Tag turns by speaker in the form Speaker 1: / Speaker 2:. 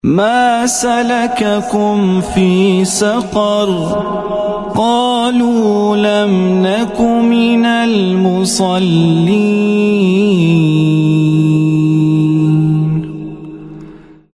Speaker 1: ما سلككم في سقر قالوا لم نك من المصلين